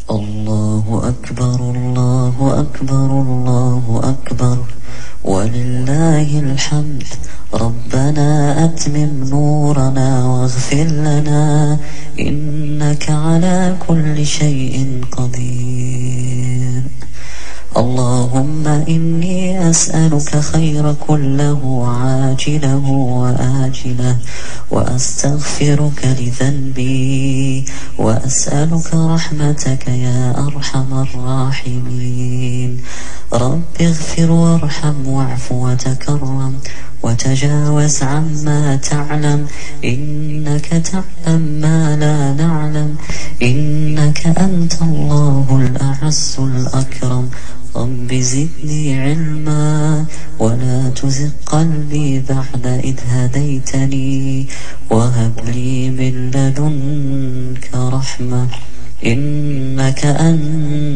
الله أكبر الله أكبر الله أكبر ولله الحمد. ربنا أتمم نورنا واغفر لنا إنك على كل شيء قدير. اللهم إني أسألك خير كله عاجله وآجله وأستغفرك لذنبي وأسألك رحمتك يا أرحم الراحمين. رب اغفر وارحم واعف وتكرم وتجاوز عما تعلم إنك تعلم ما لا نعلم إنك أنت الله الأعز الأكرم. رب زدني علما ولا تزغ قلبي بعد إذ هديتني وهب لي من لدنك رحمة إنك أنت